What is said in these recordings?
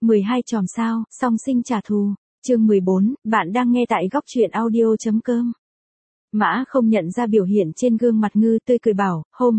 12 chòm sao, song sinh trả thù. Chương 14, bạn đang nghe tại góc truyện audio.com. Mã không nhận ra biểu hiện trên gương mặt Ngư, tươi cười bảo, hôm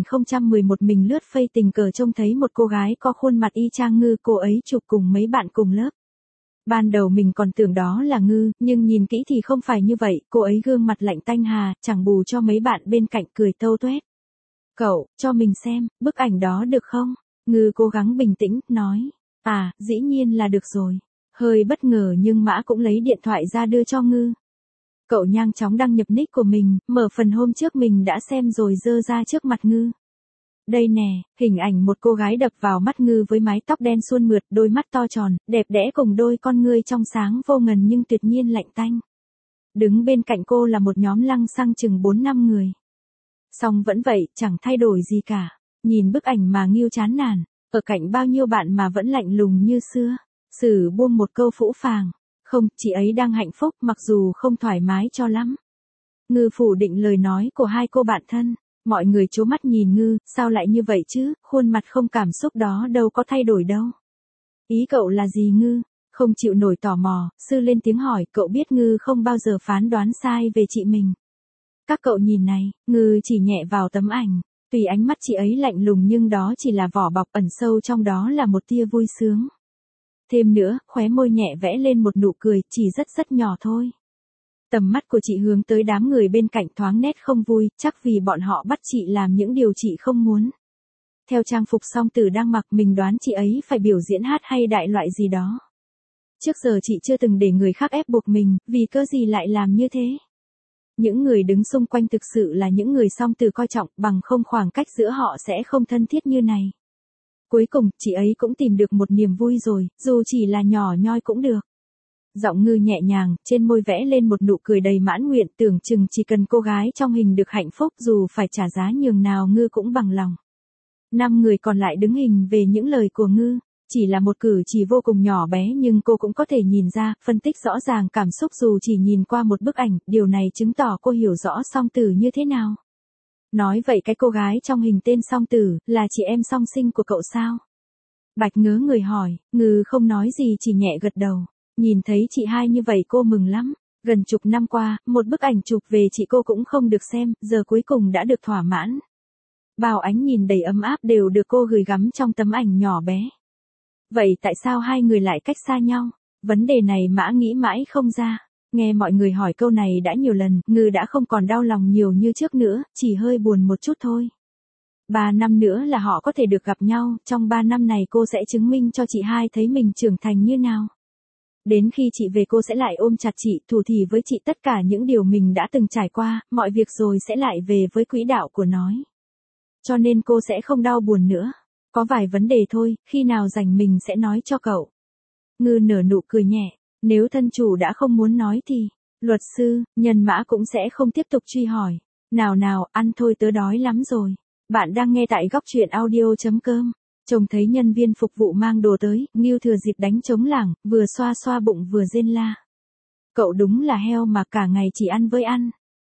2011 mình lướt Face tình cờ trông thấy một cô gái có khuôn mặt y chang Ngư, cô ấy chụp cùng mấy bạn cùng lớp. Ban đầu mình còn tưởng đó là Ngư, nhưng nhìn kỹ thì không phải như vậy, cô ấy gương mặt lạnh tanh hà, chẳng bù cho mấy bạn bên cạnh cười tâu tuét. Cậu, cho mình xem, bức ảnh đó được không? Ngư cố gắng bình tĩnh, nói. À, dĩ nhiên là được rồi. Hơi bất ngờ nhưng Mã cũng lấy điện thoại ra đưa cho Ngư. Cậu nhanh chóng đăng nhập nick của mình, mở phần hôm trước mình đã xem rồi dơ ra trước mặt Ngư. Đây nè, hình ảnh một cô gái đập vào mắt Ngư với mái tóc đen suôn mượt, đôi mắt to tròn, đẹp đẽ cùng đôi con ngươi trong sáng vô ngần nhưng tuyệt nhiên lạnh tanh. Đứng bên cạnh cô là một nhóm lăng xăng chừng 4-5 người. Song vẫn vậy, chẳng thay đổi gì cả. Nhìn bức ảnh mà Ngưu chán nản, ở cạnh bao nhiêu bạn mà vẫn lạnh lùng như xưa. Sử buông một câu phũ phàng. Không, chị ấy đang hạnh phúc mặc dù không thoải mái cho lắm. Ngư phủ định lời nói của hai cô bạn thân. Mọi người trố mắt nhìn Ngư, sao lại như vậy chứ, khuôn mặt không cảm xúc đó đâu có thay đổi đâu. Ý cậu là gì Ngư? Không chịu nổi tò mò, Sư lên tiếng hỏi, cậu biết Ngư không bao giờ phán đoán sai về chị mình. Các cậu nhìn này, Ngư chỉ nhẹ vào tấm ảnh, tùy ánh mắt chị ấy lạnh lùng nhưng đó chỉ là vỏ bọc, ẩn sâu trong đó là một tia vui sướng. Thêm nữa, khóe môi nhẹ vẽ lên một nụ cười, chỉ rất nhỏ thôi. Tầm mắt của chị hướng tới đám người bên cạnh thoáng nét không vui, chắc vì bọn họ bắt chị làm những điều chị không muốn. Theo trang phục song tử đang mặc, mình đoán chị ấy phải biểu diễn hát hay đại loại gì đó. Trước giờ chị chưa từng để người khác ép buộc mình, vì cơ gì lại làm như thế. Những người đứng xung quanh thực sự là những người song tử coi trọng, bằng không khoảng cách giữa họ sẽ không thân thiết như này. Cuối cùng, chị ấy cũng tìm được một niềm vui rồi, dù chỉ là nhỏ nhoi cũng được. Giọng Ngư nhẹ nhàng, trên môi vẽ lên một nụ cười đầy mãn nguyện, tưởng chừng chỉ cần cô gái trong hình được hạnh phúc dù phải trả giá nhường nào Ngư cũng bằng lòng. 5 người còn lại đứng hình về những lời của Ngư, chỉ là một cử chỉ vô cùng nhỏ bé nhưng cô cũng có thể nhìn ra, phân tích rõ ràng cảm xúc dù chỉ nhìn qua một bức ảnh, điều này chứng tỏ cô hiểu rõ song tử như thế nào. Nói vậy cái cô gái trong hình tên song tử, là chị em song sinh của cậu sao? Bạch ngớ người hỏi, Ngư không nói gì chỉ nhẹ gật đầu. Nhìn thấy chị hai như vậy cô mừng lắm. Gần chục năm qua, một bức ảnh chụp về chị cô cũng không được xem, giờ cuối cùng đã được thỏa mãn. Bao ánh nhìn đầy ấm áp đều được cô gửi gắm trong tấm ảnh nhỏ bé. Vậy tại sao hai người lại cách xa nhau? Vấn đề này Mã nghĩ mãi không ra. Nghe mọi người hỏi câu này đã nhiều lần, Ngư đã không còn đau lòng nhiều như trước nữa, chỉ hơi buồn một chút thôi. 3 năm nữa là họ có thể được gặp nhau, trong 3 năm này cô sẽ chứng minh cho chị hai thấy mình trưởng thành như nào. Đến khi chị về cô sẽ lại ôm chặt chị, thủ thỉ với chị tất cả những điều mình đã từng trải qua, mọi việc rồi sẽ lại về với quỹ đạo của nó. Cho nên cô sẽ không đau buồn nữa. Có vài vấn đề thôi, khi nào rảnh mình sẽ nói cho cậu. Ngư nở nụ cười nhẹ, nếu thân chủ đã không muốn nói thì, luật sư, nhân Mã cũng sẽ không tiếp tục truy hỏi. Nào, ăn thôi tớ đói lắm rồi. Bạn đang nghe tại góc truyện audio.com. Trông thấy nhân viên phục vụ mang đồ tới, Ngưu thừa dịp đánh trống lảng, vừa xoa bụng vừa rên la. Cậu đúng là heo mà cả ngày chỉ ăn với ăn.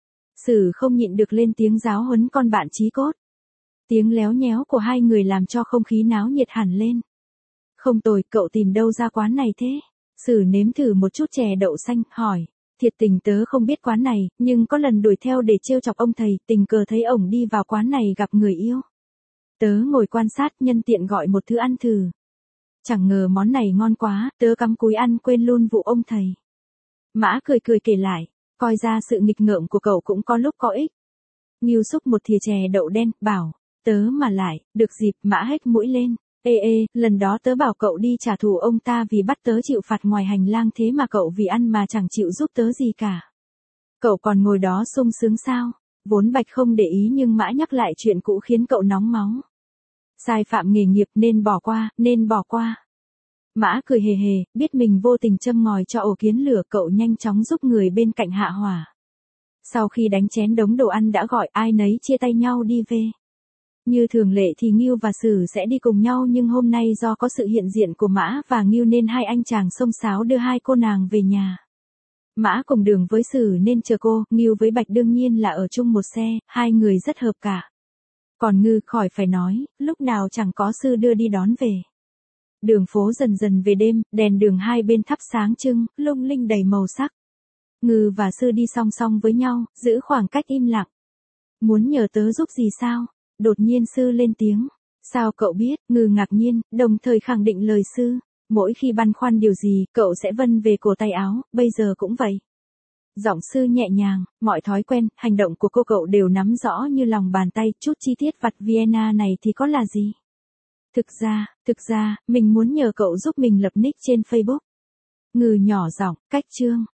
Sử không nhịn được lên tiếng giáo huấn con bạn chí cốt. Tiếng léo nhéo của hai người làm cho không khí náo nhiệt hẳn lên. Không tồi, cậu tìm đâu ra quán này thế? Sử nếm thử một chút chè đậu xanh, hỏi. Thiệt tình tớ không biết quán này, nhưng có lần đuổi theo để trêu chọc ông thầy, tình cờ thấy ổng đi vào quán này gặp người yêu. Tớ ngồi quan sát, nhân tiện gọi một thứ ăn thử. Chẳng ngờ món này ngon quá, tớ cắm cúi ăn quên luôn vụ ông thầy. Mã cười kể lại, coi ra sự nghịch ngợm của cậu cũng có lúc có ích. Ngưu xúc một thìa chè đậu đen, bảo, tớ mà lại, được dịp. Mã hếch mũi lên. Ê, lần đó tớ bảo cậu đi trả thù ông ta vì bắt tớ chịu phạt ngoài hành lang, thế mà cậu vì ăn mà chẳng chịu giúp tớ gì cả. Cậu còn ngồi đó sung sướng sao? Vốn Bạch không để ý nhưng Mã nhắc lại chuyện cũ khiến cậu nóng máu. Sai phạm nghề nghiệp nên bỏ qua. Mã cười hề, biết mình vô tình châm ngòi cho ổ kiến lửa, cậu nhanh chóng giúp người bên cạnh hạ hỏa. Sau khi đánh chén đống đồ ăn đã gọi ai nấy chia tay nhau đi về. Như thường lệ thì Ngưu và Sử sẽ đi cùng nhau nhưng hôm nay do có sự hiện diện của Mã và Ngưu nên hai anh chàng xông xáo đưa hai cô nàng về nhà. Mã cùng đường với Sử nên chờ cô, Ngưu với Bạch đương nhiên là ở chung một xe, hai người rất hợp cả. Còn Ngư khỏi phải nói, lúc nào chẳng có Sư đưa đi đón về. Đường phố dần dần về đêm, đèn đường hai bên thắp sáng trưng, lung linh đầy màu sắc. Ngư và Sư đi song song với nhau, giữ khoảng cách im lặng. Muốn nhờ tớ giúp gì sao? Đột nhiên Sư lên tiếng. Sao cậu biết? Ngư ngạc nhiên, đồng thời khẳng định lời Sư. Mỗi khi băn khoăn điều gì, cậu sẽ vân về cổ tay áo, bây giờ cũng vậy. Giọng Sư nhẹ nhàng, mọi thói quen, hành động của cô cậu đều nắm rõ như lòng bàn tay, chút chi tiết vặt Vienna này thì có là gì? Thực ra, mình muốn nhờ cậu giúp mình lập nick trên Facebook. Ngư nhỏ giọng, cách chương.